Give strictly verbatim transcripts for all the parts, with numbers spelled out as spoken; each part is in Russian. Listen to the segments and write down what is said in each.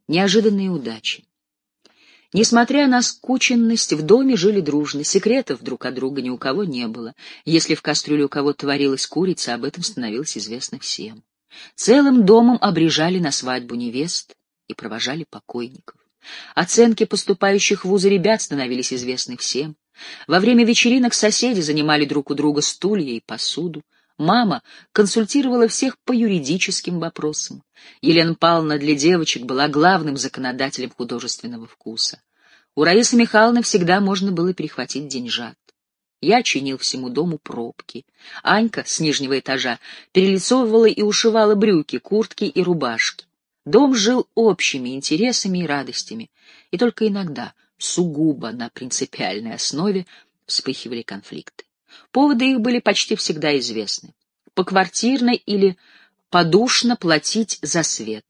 Неожиданные удачи. Несмотря на скученность, в доме жили дружно, секретов друг от друга ни у кого не было. Если в кастрюле у кого-то варилась курица, об этом становилось известно всем. Целым домом обрежали на свадьбу невест и провожали покойников. Оценки поступающих в вузы ребят становились известны всем. Во время вечеринок соседи занимали друг у друга стулья и посуду. Мама консультировала всех по юридическим вопросам. Елена Павловна для девочек была главным законодателем художественного вкуса. У Раисы Михайловны всегда можно было перехватить деньжат. Я чинил всему дому пробки. Анька с нижнего этажа перелицовывала и ушивала брюки, куртки и рубашки. Дом жил общими интересами и радостями, и только иногда, сугубо на принципиальной основе, вспыхивали конфликты. Поводы их были почти всегда известны. Поквартирно или подушно платить за свет.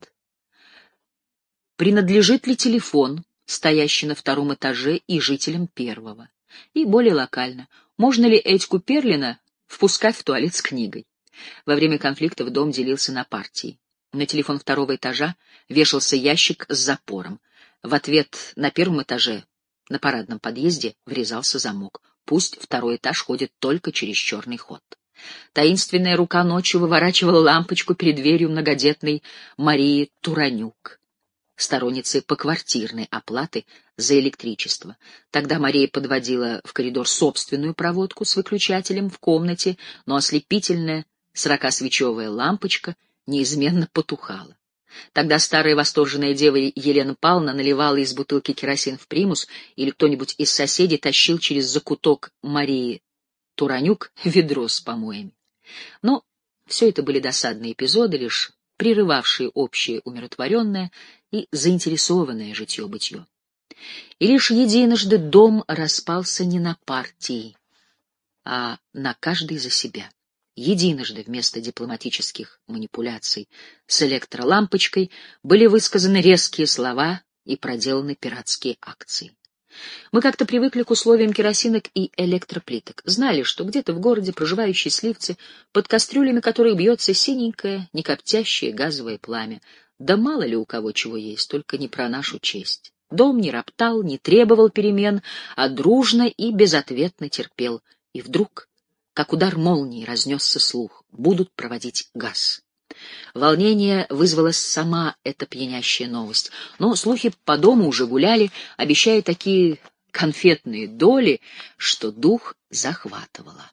Принадлежит ли телефон, стоящий на втором этаже, и жителям первого? И более локально, можно ли Этьку Перлина впускать в туалет с книгой? Во время конфликта дом делился на партии. На телефон второго этажа вешался ящик с запором. В ответ на первом этаже, на парадном подъезде, врезался замок. Пусть второй этаж ходит только через черный ход. Таинственная рука ночью выворачивала лампочку перед дверью многодетной Марии Туранюк, сторонницы поквартирной оплаты за электричество. Тогда Мария подводила в коридор собственную проводку с выключателем в комнате, но ослепительная сорокасвечевая лампочка неизменно потухала. Тогда старая восторженная дева Елена Павловна наливала из бутылки керосин в примус, или кто-нибудь из соседей тащил через закуток Марии Туранюк ведро с помоями. Но все это были досадные эпизоды, лишь прерывавшие общее умиротворенное и заинтересованное житье-бытье. И лишь единожды дом распался не на партии, а на каждый за себя. Единожды вместо дипломатических манипуляций с электролампочкой были высказаны резкие слова и проделаны пиратские акции. Мы как-то привыкли к условиям керосинок и электроплиток, знали, что где-то в городе проживающие сливцы, под кастрюлями которых бьется синенькое, некоптящее газовое пламя. Да мало ли у кого чего есть, только не про нашу честь. Дом не роптал, не требовал перемен, а дружно и безответно терпел. И вдруг, как удар молнии, разнесся слух: будут проводить газ. Волнение вызвала сама эта пьянящая новость, но слухи по дому уже гуляли, обещая такие конфетные доли, что дух захватывало.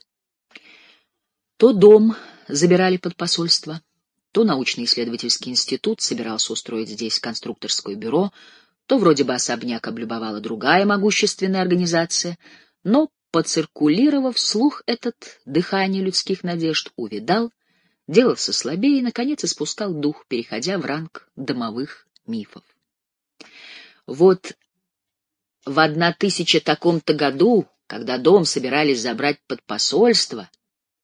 То дом забирали под посольство, то научно-исследовательский институт собирался устроить здесь конструкторское бюро, то вроде бы особняк облюбовала другая могущественная организация, но, поциркулировав, слух этот дыхание людских надежд увядал, делался слабее и, наконец, испускал дух, переходя в ранг домовых мифов. Вот в одна тысяча таком-то году, когда дом собирались забрать под посольство,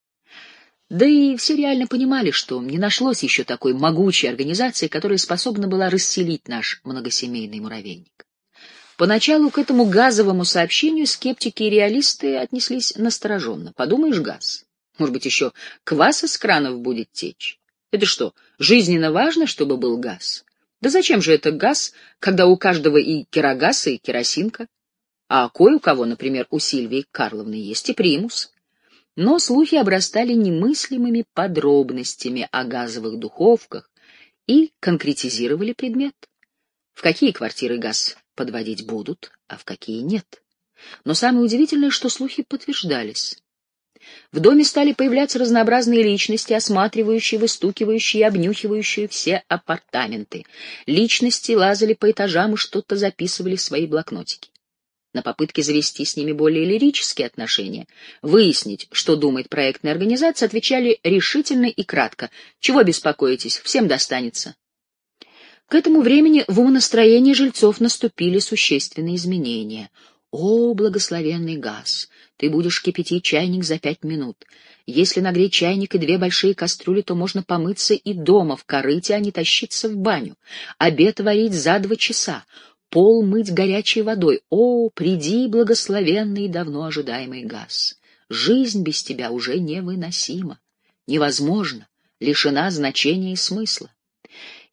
да и все реально понимали, что не нашлось еще такой могучей организации, которая способна была расселить наш многосемейный муравейник. Поначалу к этому газовому сообщению скептики и реалисты отнеслись настороженно. Подумаешь, газ. Может быть, еще квас из кранов будет течь? Это что, жизненно важно, чтобы был газ? Да зачем же это газ, когда у каждого и керогаз, и керосинка? А кое у кого, например, у Сильвии Карловны, есть и примус. Но слухи обрастали немыслимыми подробностями о газовых духовках и конкретизировали предмет. В какие квартиры газ подводить будут, а в какие нет. Но самое удивительное, что слухи подтверждались. В доме стали появляться разнообразные личности, осматривающие, выстукивающие и обнюхивающие все апартаменты. Личности лазали по этажам и что-то записывали в свои блокнотики. На попытке завести с ними более лирические отношения, выяснить, что думает проектная организация, отвечали решительно и кратко: «Чего беспокоитесь? Всем достанется». К этому времени в умонастроении жильцов наступили существенные изменения. «О, благословенный газ! Ты будешь кипятить чайник за пять минут. Если нагреть чайник и две большие кастрюли, то можно помыться и дома в корыте, а не тащиться в баню. Обед варить за два часа. Пол мыть горячей водой. О, приди, благословенный и давно ожидаемый газ! Жизнь без тебя уже невыносима, невозможна, лишена значения и смысла».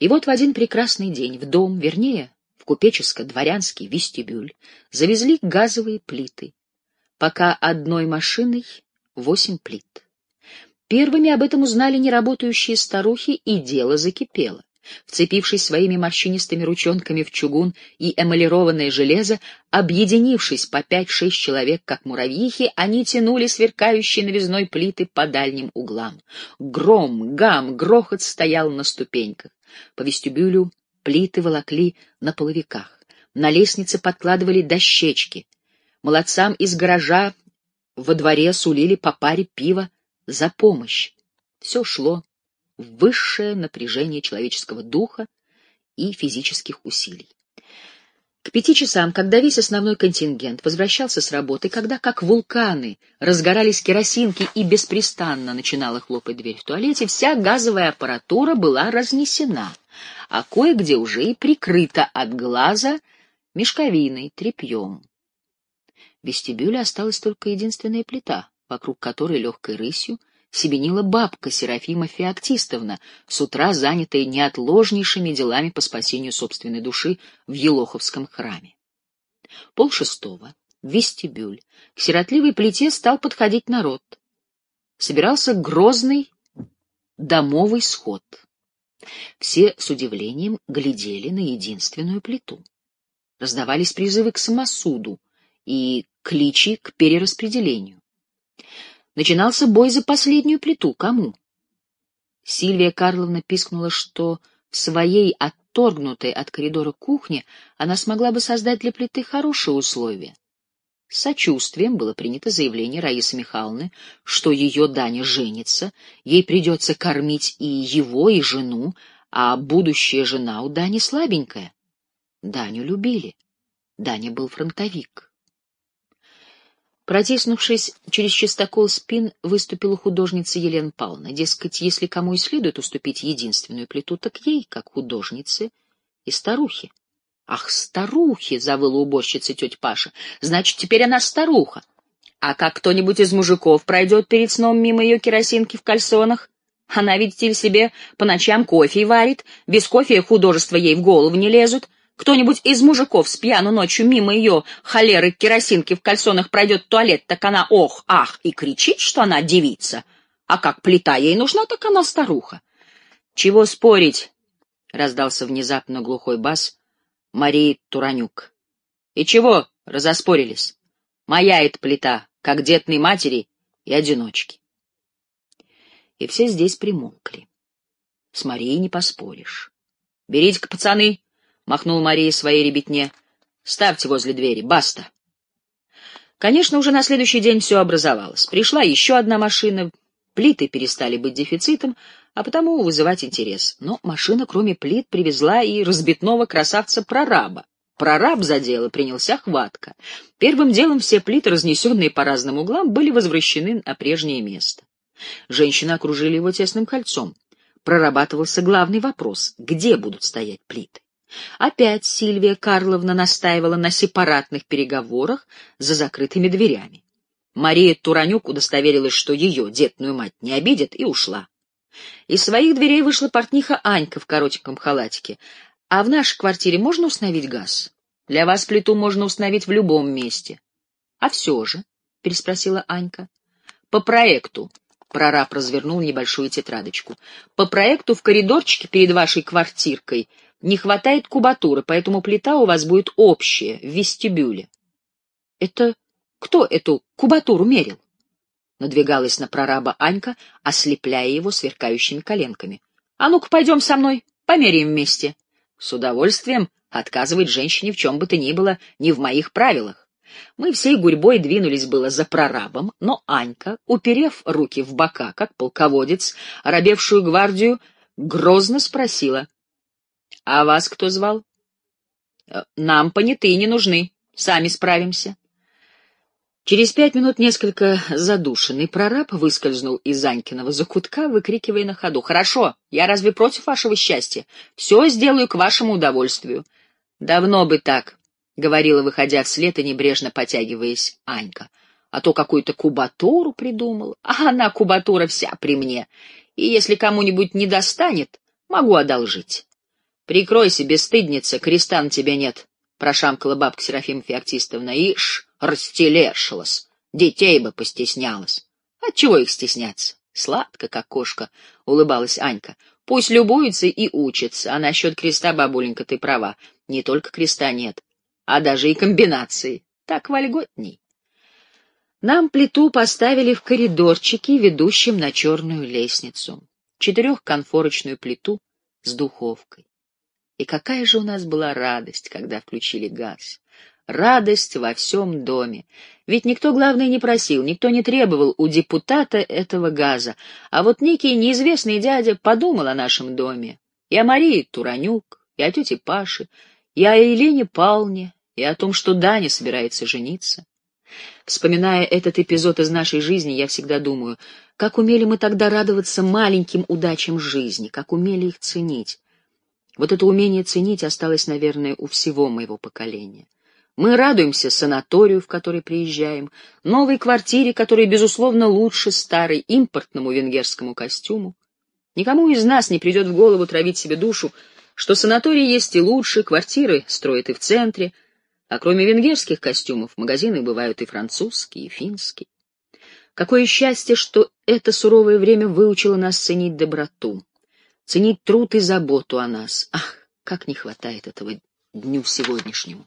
И вот в один прекрасный день в дом, вернее, в купеческо-дворянский вестибюль, завезли газовые плиты. Пока одной машиной восемь плит. Первыми об этом узнали неработающие старухи, и дело закипело. Вцепившись своими морщинистыми ручонками в чугун и эмалированное железо, объединившись по пять-шесть человек, как муравьихи, они тянули сверкающие новизной плиты по дальним углам. Гром, гам, грохот стоял на ступеньках. По вестибюлю плиты волокли на половиках. На лестнице подкладывали дощечки. Молодцам из гаража во дворе сулили по паре пива за помощь. Все шло в высшее напряжение человеческого духа и физических усилий. К пяти часам, когда весь основной контингент возвращался с работы, когда, как вулканы, разгорались керосинки и беспрестанно начинала хлопать дверь в туалете, вся газовая аппаратура была разнесена, а кое-где уже и прикрыта от глаза мешковиной, тряпьем. В вестибюле осталась только единственная плита, вокруг которой легкой рысью себенила бабка Серафима Феоктистовна, с утра занятая неотложнейшими делами по спасению собственной души в Елоховском храме. Полшестого, в вестибюль, к сиротливой плите стал подходить народ. Собирался грозный домовый сход. Все с удивлением глядели на единственную плиту. Раздавались призывы к самосуду и кличи к перераспределению. Начинался бой за последнюю плиту. Кому? Сильвия Карловна пискнула, что в своей отторгнутой от коридора кухне она смогла бы создать для плиты хорошие условия. С сочувствием было принято заявление Раисы Михайловны, что ее Даня женится, ей придется кормить и его, и жену, а будущая жена у Дани слабенькая. Даню любили. Даня был фронтовик. Протиснувшись через чистокол спин, выступила художница Елена Павловна. Дескать, если кому и следует уступить единственную плиту, так ей, как художнице и старухе. — Ах, старухи! — завыла уборщица тетя Паша. — Значит, теперь она старуха. А как кто-нибудь из мужиков пройдет перед сном мимо ее керосинки в кальсонах? Она, видите ли, себе по ночам кофе варит, без кофе художества ей в голову не лезут. Кто-нибудь из мужиков с пьяну ночью мимо ее холеры керосинки в кальсонах пройдет в туалет, так она ох, ах, и кричит, что она девица. А как плита ей нужна, так она старуха. — Чего спорить? — раздался внезапно глухой бас Марии Туранюк. — И чего разоспорились? Моя эта плита, как детной матери и одиночки. И все здесь примолкли. С Марией не поспоришь. — Берите-ка, пацаны! — махнул Мария своей ребятне. — Ставьте возле двери, баста. Конечно, уже на следующий день все образовалось. Пришла еще одна машина, плиты перестали быть дефицитом, а потому вызывать интерес. Но машина, кроме плит, привезла и разбитного красавца-прораба. Прораб за дело принялся хватко. Первым делом все плиты, разнесенные по разным углам, были возвращены на прежнее место. Женщины окружили его тесным кольцом. Прорабатывался главный вопрос — где будут стоять плиты? Опять Сильвия Карловна настаивала на сепаратных переговорах за закрытыми дверями. Мария Туранюк удостоверилась, что ее, детную мать, не обидят, и ушла. Из своих дверей вышла портниха Анька в коротеньком халатике. — А в нашей квартире можно установить газ? Для вас плиту можно установить в любом месте. — А все же? — переспросила Анька. — По проекту. Прораб развернул небольшую тетрадочку. — По проекту в коридорчике перед вашей квартиркой не хватает кубатуры, поэтому плита у вас будет общая, в вестибюле. — Это кто эту кубатуру мерил? Надвигалась на прораба Анька, ослепляя его сверкающими коленками. — А ну-ка, пойдем со мной, померяем вместе. С удовольствием отказывать женщине в чем бы то ни было не в моих правилах. Мы всей гурьбой двинулись было за прорабом, но Анька, уперев руки в бока, как полководец, оробевшую гвардию, грозно спросила: — А вас кто звал? — Нам понятые не нужны, сами справимся. Через пять минут несколько задушенный прораб выскользнул из Анькиного закутка, выкрикивая на ходу: — Хорошо, я разве против вашего счастья? Все сделаю к вашему удовольствию. — Давно бы так, — говорила, выходя вслед и небрежно потягиваясь, Анька. — А то какую-то кубатуру придумала. А она, кубатура, вся при мне. И если кому-нибудь не достанет, могу одолжить. Прикройся, бесстыдница, креста на тебе нет, — прошамкала бабка Серафима Феоктистовна. Ишь, растелешилась, детей бы постеснялась. Отчего их стесняться? Сладко, как кошка, — улыбалась Анька. Пусть любуются и учатся, а насчет креста, бабуленька, ты права, не только креста нет, а даже и комбинации. Так вольготней. Нам плиту поставили в коридорчике, ведущем на черную лестницу. Четырехконфорочную плиту с духовкой. И какая же у нас была радость, когда включили газ. Радость во всем доме. Ведь никто, главное, не просил, никто не требовал у депутата этого газа. А вот некий неизвестный дядя подумал о нашем доме. И о Марии Туранюк, и о тете Паше, и о Елене Павловне, и о том, что Даня собирается жениться. Вспоминая этот эпизод из нашей жизни, я всегда думаю, как умели мы тогда радоваться маленьким удачам жизни, как умели их ценить. Вот это умение ценить осталось, наверное, у всего моего поколения. Мы радуемся санаторию, в который приезжаем, новой квартире, которая, безусловно, лучше старой, импортному венгерскому костюму. Никому из нас не придет в голову травить себе душу, что санаторий есть и лучше, квартиры строят и в центре, а кроме венгерских костюмов магазины бывают и французские, и финские. Какое счастье, что это суровое время выучило нас ценить доброту, ценить труд и заботу о нас. Ах, как не хватает этого дню сегодняшнему.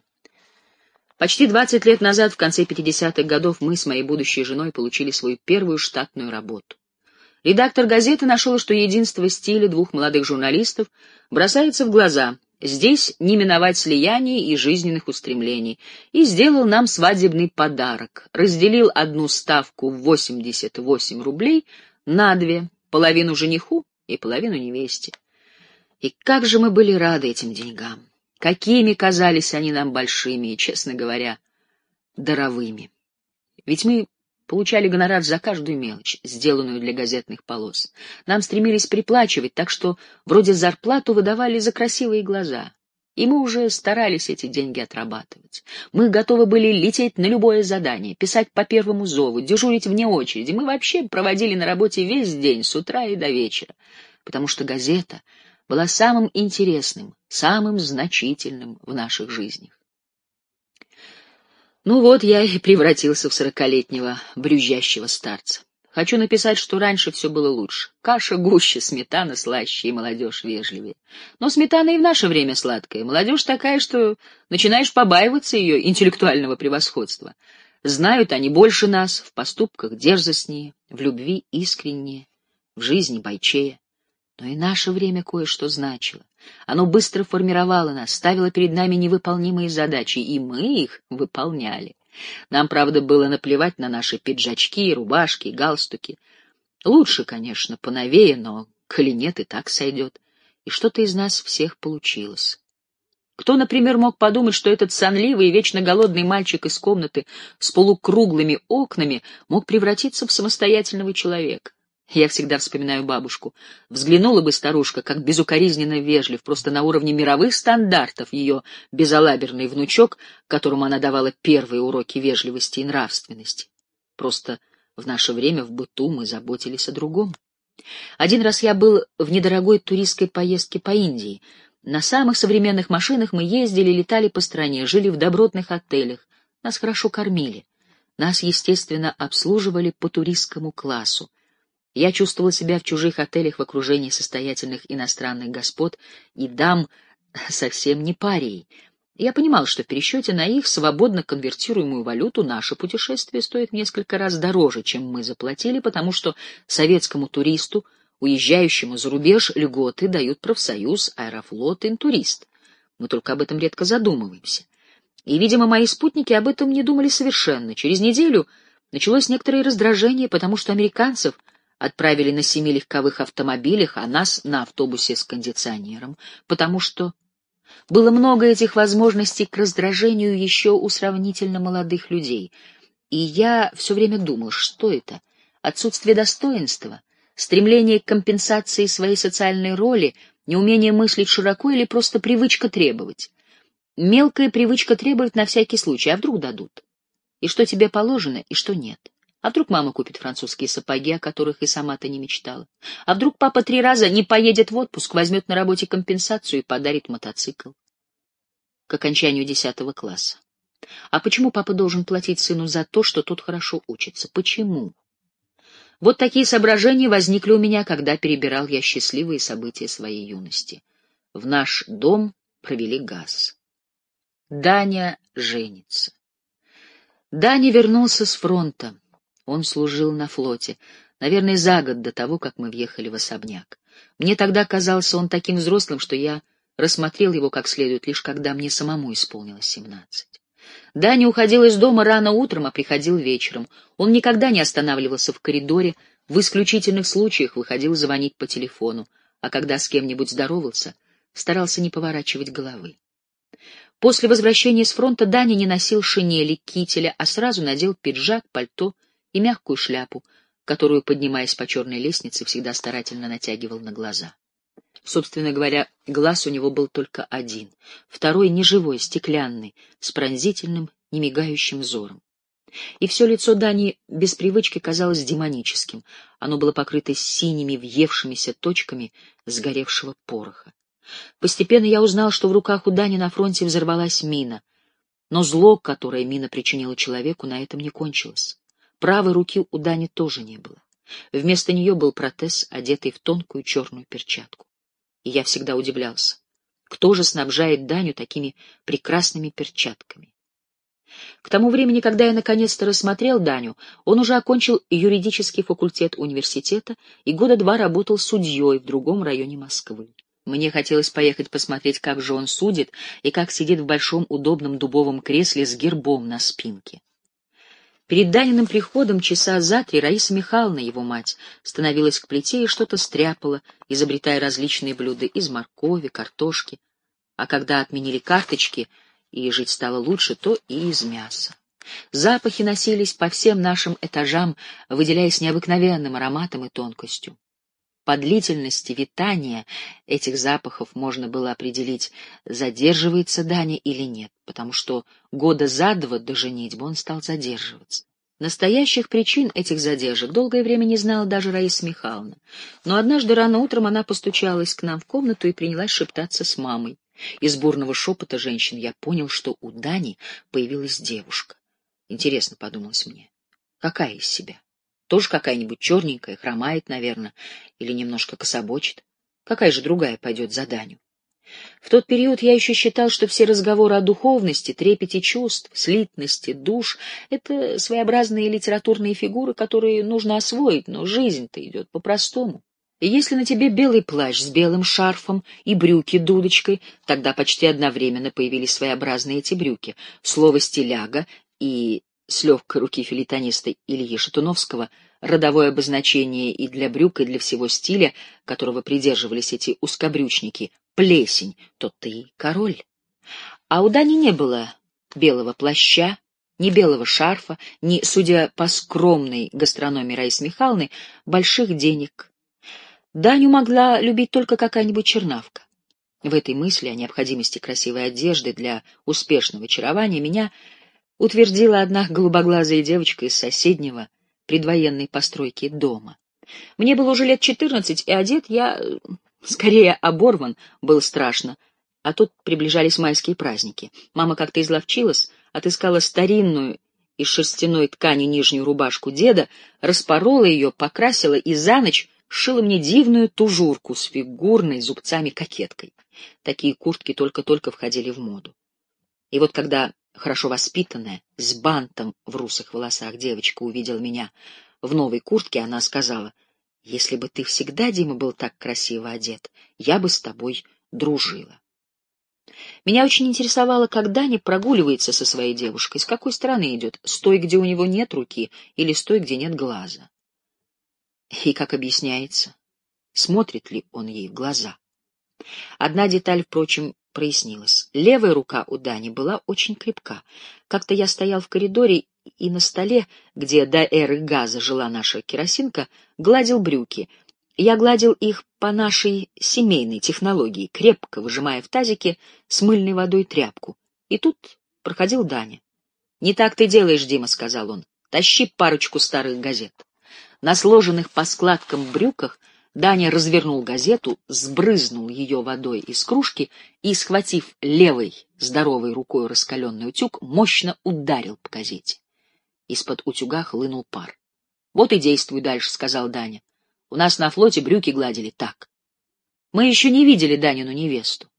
Почти двадцать лет назад, в конце пятидесятых годов, мы с моей будущей женой получили свою первую штатную работу. Редактор газеты нашел, что единство стиля двух молодых журналистов бросается в глаза. Здесь не миновать слияний и жизненных устремлений, и сделал нам свадебный подарок. Разделил одну ставку в восемьдесят восемь рублей на две, половину жениху и половину невесте. И как же мы были рады этим деньгам! Какими казались они нам большими и, честно говоря, даровыми. Ведь мы получали гонорар за каждую мелочь, сделанную для газетных полос. Нам стремились приплачивать, так что вроде зарплату выдавали за красивые глаза. И мы уже старались эти деньги отрабатывать. Мы готовы были лететь на любое задание, писать по первому зову, дежурить вне очереди. Мы вообще проводили на работе весь день, с утра и до вечера, потому что газета была самым интересным, самым значительным в наших жизнях. Ну вот я и превратился в сорокалетнего брюзжащего старца. Хочу написать, что раньше все было лучше. Каша гуще, сметана слаще и молодежь вежливее. Но сметана и в наше время сладкая. Молодежь такая, что начинаешь побаиваться ее интеллектуального превосходства. Знают они больше нас, в поступках дерзостнее, в любви искреннее, в жизни бойчее. Но и наше время кое-что значило. Оно быстро формировало нас, ставило перед нами невыполнимые задачи, и мы их выполняли. Нам, правда, было наплевать на наши пиджачки, рубашки, галстуки. Лучше, конечно, поновее, но, коли нет, и так сойдет. И что-то из нас всех получилось. Кто, например, мог подумать, что этот сонливый и вечно голодный мальчик из комнаты с полукруглыми окнами мог превратиться в самостоятельного человека? Я всегда вспоминаю бабушку. Взглянула бы старушка, как безукоризненно вежлив, просто на уровне мировых стандартов, ее безалаберный внучок, которому она давала первые уроки вежливости и нравственности. Просто в наше время в быту мы заботились о другом. Один раз я был в недорогой туристской поездке по Индии. На самых современных машинах мы ездили, летали по стране, жили в добротных отелях. Нас хорошо кормили. Нас, естественно, обслуживали по туристскому классу. Я чувствовал себя в чужих отелях в окружении состоятельных иностранных господ и дам совсем не парией. Я понимал, что в пересчете на их свободно конвертируемую валюту наше путешествие стоит несколько раз дороже, чем мы заплатили, потому что советскому туристу, уезжающему за рубеж, льготы дают профсоюз, Аэрофлот, Интурист. Мы только об этом редко задумываемся. И, видимо, мои спутники об этом не думали совершенно. Через неделю началось некоторое раздражение, потому что американцев отправили на семи легковых автомобилях, а нас на автобусе с кондиционером, потому что было много этих возможностей к раздражению еще у сравнительно молодых людей. И я все время думал, что это? Отсутствие достоинства, стремление к компенсации своей социальной роли, неумение мыслить широко или просто привычка требовать? Мелкая привычка требовать на всякий случай, а вдруг дадут? И что тебе положено, и что нет? А вдруг мама купит французские сапоги, о которых и сама-то не мечтала? А вдруг папа три раза не поедет в отпуск, возьмет на работе компенсацию и подарит мотоцикл? К окончанию десятого класса. А почему папа должен платить сыну за то, что тот хорошо учится? Почему? Вот такие соображения возникли у меня, когда перебирал я счастливые события своей юности. В наш дом провели газ. Даня женится. Даня вернулся с фронта. Он служил на флоте, наверное, за год до того, как мы въехали в особняк. Мне тогда казался он таким взрослым, что я рассмотрел его как следует, лишь когда мне самому исполнилось семнадцать. Даня уходил из дома рано утром, а приходил вечером. Он никогда не останавливался в коридоре, в исключительных случаях выходил звонить по телефону, а когда с кем-нибудь здоровался, старался не поворачивать головы. После возвращения с фронта Даня не носил шинели, кителя, а сразу надел пиджак, пальто и мягкую шляпу, которую, поднимаясь по черной лестнице, всегда старательно натягивал на глаза. Собственно говоря, глаз у него был только один, второй неживой, стеклянный, с пронзительным, немигающим взором. И все лицо Дани без привычки казалось демоническим, оно было покрыто синими въевшимися точками сгоревшего пороха. Постепенно я узнал, что в руках у Дани на фронте взорвалась мина, но зло, которое мина причинила человеку, на этом не кончилось. Правой руки у Дани тоже не было. Вместо нее был протез, одетый в тонкую черную перчатку. И я всегда удивлялся, кто же снабжает Даню такими прекрасными перчатками. К тому времени, когда я наконец-то рассмотрел Даню, он уже окончил юридический факультет университета и года два работал судьей в другом районе Москвы. Мне хотелось поехать посмотреть, как же он судит и как сидит в большом удобном дубовом кресле с гербом на спинке. Перед Даниным приходом часа за три Раиса Михайловна, его мать, становилась к плите и что-то стряпала, изобретая различные блюда из моркови, картошки, а когда отменили карточки и жить стало лучше, то и из мяса. Запахи носились по всем нашим этажам, выделяясь необыкновенным ароматом и тонкостью. По длительности витания этих запахов можно было определить, задерживается Даня или нет, потому что года за два до женитьбы он стал задерживаться. Настоящих причин этих задержек долгое время не знала даже Раиса Михайловна, но однажды рано утром она постучалась к нам в комнату и принялась шептаться с мамой. Из бурного шепота женщин я понял, что у Дани появилась девушка. Интересно, подумалось мне, какая из себя? Тоже какая-нибудь черненькая, хромает, наверное, или немножко кособочит. Какая же другая пойдет за Даню? В тот период я еще считал, что все разговоры о духовности, трепете чувств, слитности душ — это своеобразные литературные фигуры, которые нужно освоить, но жизнь-то идет по-простому. И если на тебе белый плащ с белым шарфом и брюки дудочкой, тогда почти одновременно появились своеобразные эти брюки. Слово «стиляга» и с легкой руки фельетониста Ильи Шатуновского родовое обозначение и для брюк, и для всего стиля, которого придерживались эти узкобрючники, плесень, то ты король. А у Дани не было белого плаща, ни белого шарфа, ни, судя по скромной гастрономии Раисы Михайловны, больших денег. Даню могла любить только какая-нибудь чернавка. В этой мысли о необходимости красивой одежды для успешного очарования меня утвердила одна голубоглазая девочка из соседнего предвоенной постройки дома. Мне было уже лет четырнадцать, и одет я, скорее оборван, был страшно, а тут приближались майские праздники. Мама как-то изловчилась, отыскала старинную из шерстяной ткани нижнюю рубашку деда, распорола ее, покрасила и за ночь сшила мне дивную тужурку с фигурной зубцами-кокеткой. Такие куртки только-только входили в моду. И вот когда хорошо воспитанная, с бантом в русых волосах девочка увидела меня в новой куртке, она сказала: «Если бы ты всегда, Дима, был так красиво одет, я бы с тобой дружила». Меня очень интересовало, как Даня прогуливается со своей девушкой, с какой стороны идет, с той, где у него нет руки, или с той, где нет глаза. И как объясняется, смотрит ли он ей в глаза. Одна деталь, впрочем, прояснилась. Левая рука у Дани была очень крепка. Как-то я стоял в коридоре и на столе, где до эры газа жила наша керосинка, гладил брюки. Я гладил их по нашей семейной технологии, крепко выжимая в тазике с мыльной водой тряпку. И тут проходил Даня. «Не так ты делаешь, Дима», — сказал он. Тащи парочку старых газет». На сложенных по складкам брюках Даня развернул газету, сбрызнул ее водой из кружки и, схватив левой здоровой рукой раскаленный утюг, мощно ударил по газете. Из-под утюга хлынул пар. «Вот и действуй дальше», — сказал Даня. «У нас на флоте брюки гладили так». Мы еще не видели Данину невесту,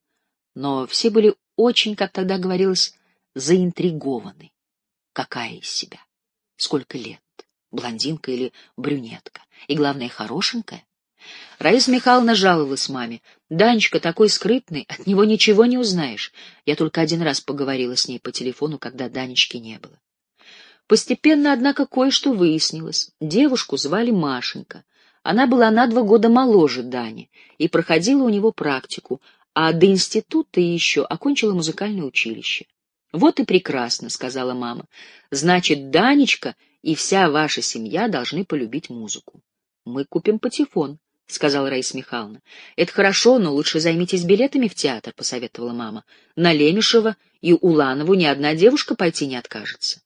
но все были очень, как тогда говорилось, заинтригованы. Какая из себя? Сколько лет? Блондинка или брюнетка? И, главное, хорошенькая? Раиса Михайловна жаловалась маме. «Данечка такой скрытный, от него ничего не узнаешь». Я только один раз поговорила с ней по телефону, когда Данечки не было. Постепенно, однако, кое-что выяснилось. Девушку звали Машенька. Она была на два года моложе Дани и проходила у него практику, а до института еще окончила музыкальное училище. «Вот и прекрасно», — сказала мама. «Значит, Данечка и вся ваша семья должны полюбить музыку». «Мы купим патефон», — сказала Раиса Михайловна. «Это хорошо, но лучше займитесь билетами в театр», — посоветовала мама. «На Лемешева и Уланову ни одна девушка пойти не откажется».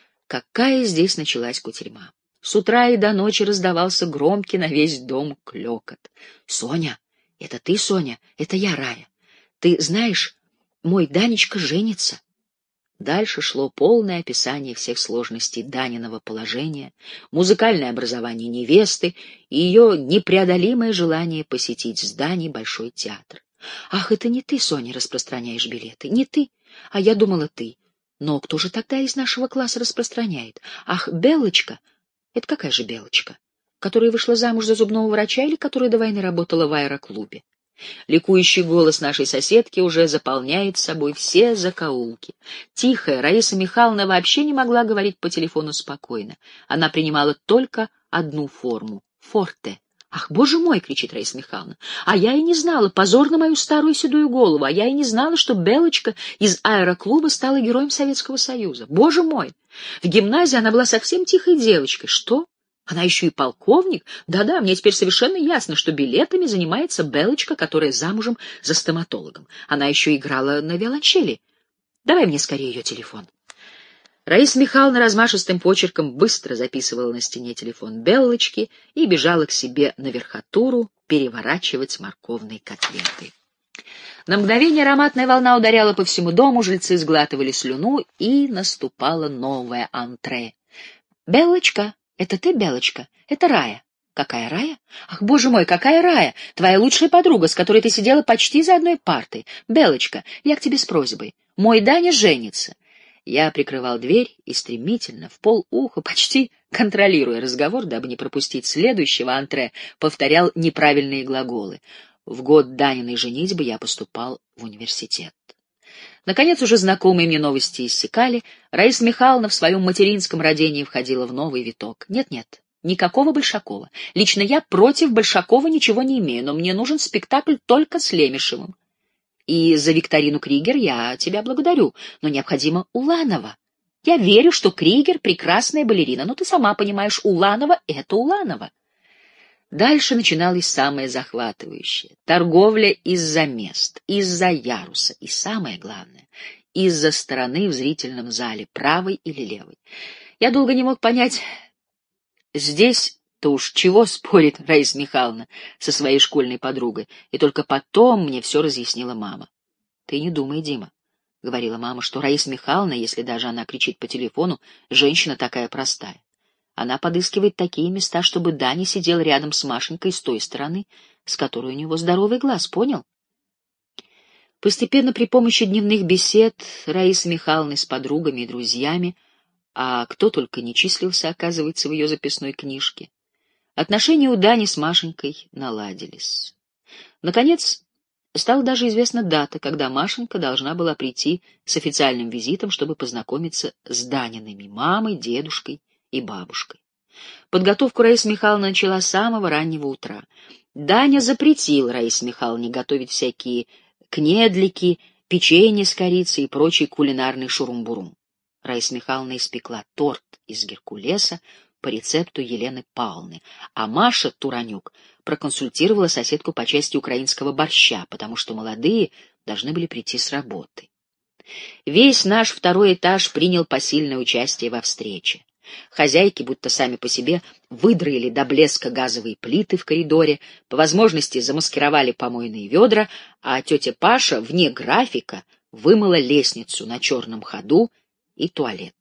Какая здесь началась кутерьма! С утра и до ночи раздавался громкий на весь дом клёкот. «Соня! Это ты, Соня? Это я, Рая. Ты знаешь, мой Данечка женится». Дальше шло полное описание всех сложностей Даниного положения, музыкальное образование невесты и ее непреодолимое желание посетить в здании Большой театр. «Ах, это не ты, Соня, распространяешь билеты, не ты, а я думала, ты. Но кто же тогда из нашего класса распространяет? Ах, Белочка! Это какая же Белочка? Которая вышла замуж за зубного врача или которая до войны работала в аэроклубе?» Ликующий голос нашей соседки уже заполняет собой все закоулки. Тихая Раиса Михайловна вообще не могла говорить по телефону спокойно. Она принимала только одну форму — форте. «Ах, боже мой!» — кричит Раиса Михайловна. «А я и не знала, позор на мою старую седую голову, а я и не знала, что Белочка из аэроклуба стала героем Советского Союза. Боже мой! В гимназии она была совсем тихой девочкой. Что? Она еще и полковник? Да-да, мне теперь совершенно ясно, что билетами занимается Белочка, которая замужем за стоматологом. Она еще играла на виолончели. Давай мне скорее ее телефон». Раиса Михайловна размашистым почерком быстро записывала на стене телефон Беллочки и бежала к себе на верхотуру переворачивать морковные котлеты. На мгновение ароматная волна ударяла по всему дому, жильцы сглатывали слюну, и наступало новое антре. «Беллочка, это ты, Беллочка? Это Рая». «Какая Рая? Ах, боже мой, какая Рая? Твоя лучшая подруга, с которой ты сидела почти за одной партой. Беллочка, я к тебе с просьбой. Мой Даня женится». Я прикрывал дверь и стремительно, в полуха, почти контролируя разговор, дабы не пропустить следующего антре, повторял неправильные глаголы. В год Даниной женитьбы я поступал в университет. Наконец, уже знакомые мне новости иссякали. Раиса Михайловна в своем материнском родении входила в новый виток. Нет-нет, никакого Большакова. Лично я против Большакова ничего не имею, но мне нужен спектакль только с Лемешевым. И за викторину Кригер я тебя благодарю, но необходимо Уланова. Я верю, что Кригер — прекрасная балерина, но ты сама понимаешь, Уланова — это Уланова. Дальше начиналось самое захватывающее. Торговля из-за мест, из-за яруса и, самое главное, из-за стороны в зрительном зале, правой или левой. Я долго не мог понять, здесь... То уж чего спорит Раиса Михайловна со своей школьной подругой, и только потом мне все разъяснила мама. «Ты не думай, Дима», — говорила мама, — «что Раиса Михайловна, если даже она кричит по телефону, женщина такая простая. Она подыскивает такие места, чтобы Даня сидел рядом с Машенькой с той стороны, с которой у него здоровый глаз, понял?» Постепенно при помощи дневных бесед Раисы Михайловны с подругами и друзьями, а кто только не числился, оказывается, в ее записной книжке, отношения у Дани с Машенькой наладились. Наконец, стала даже известна дата, когда Машенька должна была прийти с официальным визитом, чтобы познакомиться с Даниными мамой, дедушкой и бабушкой. Подготовку Раиса Михайловна начала с самого раннего утра. Даня запретил Раисе Михайловне готовить всякие кнедлики, печенье с корицей и прочий кулинарный шурум-бурум. Раиса Михайловна испекла торт из геркулеса по рецепту Елены Павловны, а Маша Туранюк проконсультировала соседку по части украинского борща, потому что молодые должны были прийти с работы. Весь наш второй этаж принял посильное участие во встрече. Хозяйки, будто сами по себе, выдроили до блеска газовые плиты в коридоре, по возможности замаскировали помойные ведра, а тетя Паша вне графика вымыла лестницу на черном ходу и туалет.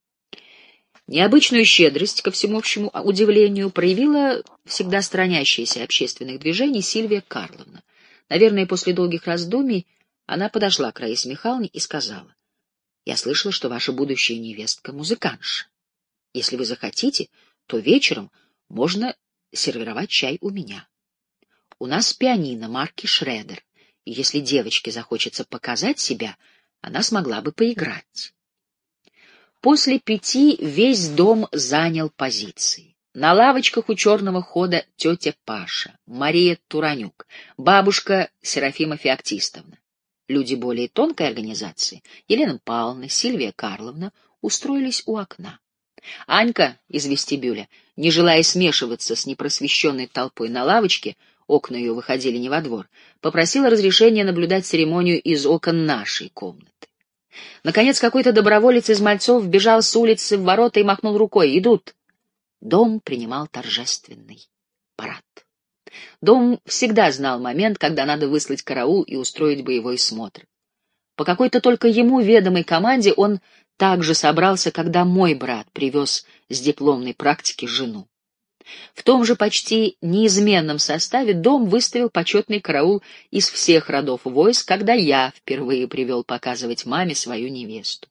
Необычную щедрость, ко всеобщему удивлению, проявила всегда сторонящаяся общественных движений Сильвия Карловна. Наверное, после долгих раздумий она подошла к Раисе Михайловне и сказала: «Я слышала, что ваша будущая невестка музыкантша. Если вы захотите, то вечером можно сервировать чай у меня. У нас пианино марки Шредер, и если девочке захочется показать себя, она смогла бы поиграть». После пяти весь дом занял позиции. На лавочках у черного хода тетя Паша, Мария Туранюк, бабушка Серафима Феоктистовна. Люди более тонкой организации, Елена Павловна, Сильвия Карловна, устроились у окна. Анька из вестибюля, не желая смешиваться с непросвещенной толпой на лавочке, окна ее выходили не во двор, попросила разрешения наблюдать церемонию из окон нашей комнаты. Наконец какой-то доброволец из мальцов бежал с улицы в ворота и махнул рукой: «Идут!» Дом принимал торжественный парад. Дом всегда знал момент, когда надо выслать караул и устроить боевой смотр. По какой-то только ему ведомой команде он также собрался, когда мой брат привез с дипломной практики жену. В том же почти неизменном составе дом выставил почетный караул из всех родов войск, когда я впервые привел показывать маме свою невесту.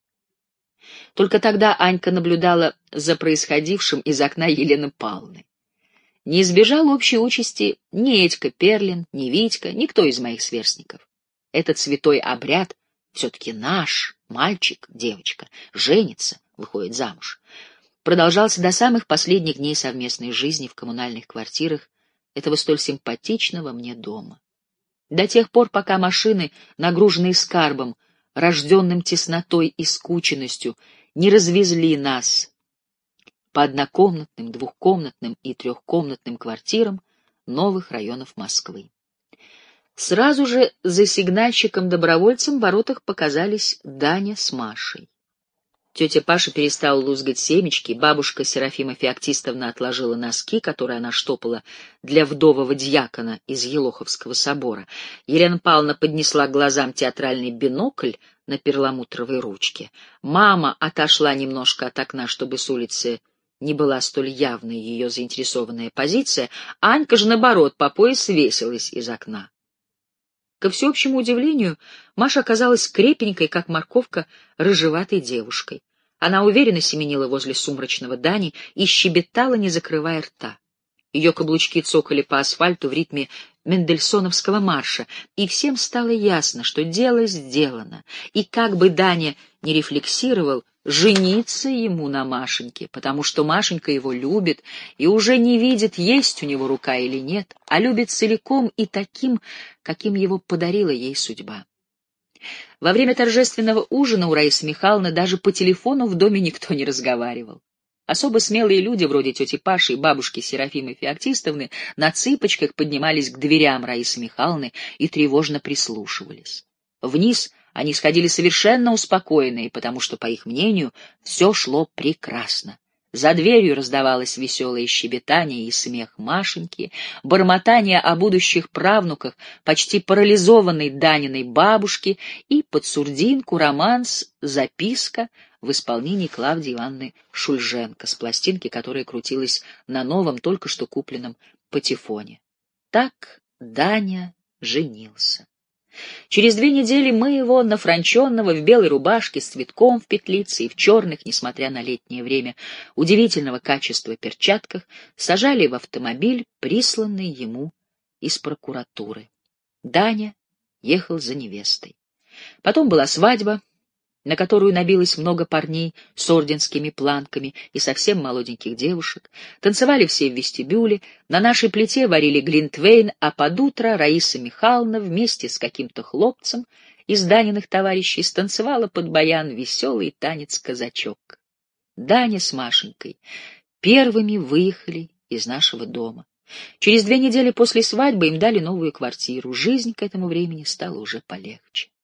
Только тогда Анька наблюдала за происходившим из окна Елены Павловны. Не избежал общей участи ни Этька Перлин, ни Витька, никто из моих сверстников. Этот святой обряд все-таки наш, мальчик, девочка, женится, выходит замуж, продолжался до самых последних дней совместной жизни в коммунальных квартирах этого столь симпатичного мне дома. До тех пор, пока машины, нагруженные скарбом, рожденным теснотой и скученностью, не развезли нас по однокомнатным, двухкомнатным и трехкомнатным квартирам новых районов Москвы. Сразу же за сигнальщиком-добровольцем в воротах показались Даня с Машей. Тетя Паша перестала лузгать семечки, бабушка Серафима Феоктистовна отложила носки, которые она штопала для вдового дьякона из Елоховского собора. Елена Павловна поднесла к глазам театральный бинокль на перламутровой ручке. Мама отошла немножко от окна, чтобы с улицы не была столь явной ее заинтересованная позиция, а Анька же, наоборот, по пояс свесилась из окна. Ко всеобщему удивлению, Маша оказалась крепенькой, как морковка, рыжеватой девушкой. Она уверенно семенила возле сумрачного Дани и щебетала, не закрывая рта. Ее каблучки цокали по асфальту в ритме мендельсоновского марша, и всем стало ясно, что дело сделано, и как бы Даня не рефлексировал, жениться ему на Машеньке, потому что Машенька его любит и уже не видит, есть у него рука или нет, а любит целиком и таким, каким его подарила ей судьба. Во время торжественного ужина у Раисы Михайловны даже по телефону в доме никто не разговаривал. Особо смелые люди, вроде тети Паши и бабушки Серафимы Феоктистовны, на цыпочках поднимались к дверям Раисы Михайловны и тревожно прислушивались. Вниз они сходили совершенно успокоенные, потому что, по их мнению, все шло прекрасно. За дверью раздавалось веселое щебетание и смех Машеньки, бормотание о будущих правнуках почти парализованной Даниной бабушки и под сурдинку романс «Записка» в исполнении Клавдии Ивановны Шульженко с пластинки, которая крутилась на новом, только что купленном патефоне. Так Даня женился. Через две недели мы его, нафранченного, в белой рубашке, с цветком в петлице и в черных, несмотря на летнее время, удивительного качества перчатках, сажали в автомобиль, присланный ему из прокуратуры. Даня ехал за невестой. Потом была свадьба, на которую набилось много парней с орденскими планками и совсем молоденьких девушек. Танцевали все в вестибюле, на нашей плите варили глинтвейн, а под утро Раиса Михайловна вместе с каким-то хлопцем из Даниных товарищей станцевала под баян веселый танец казачок. Даня с Машенькой первыми выехали из нашего дома. Через две недели после свадьбы им дали новую квартиру. Жизнь к этому времени стала уже полегче.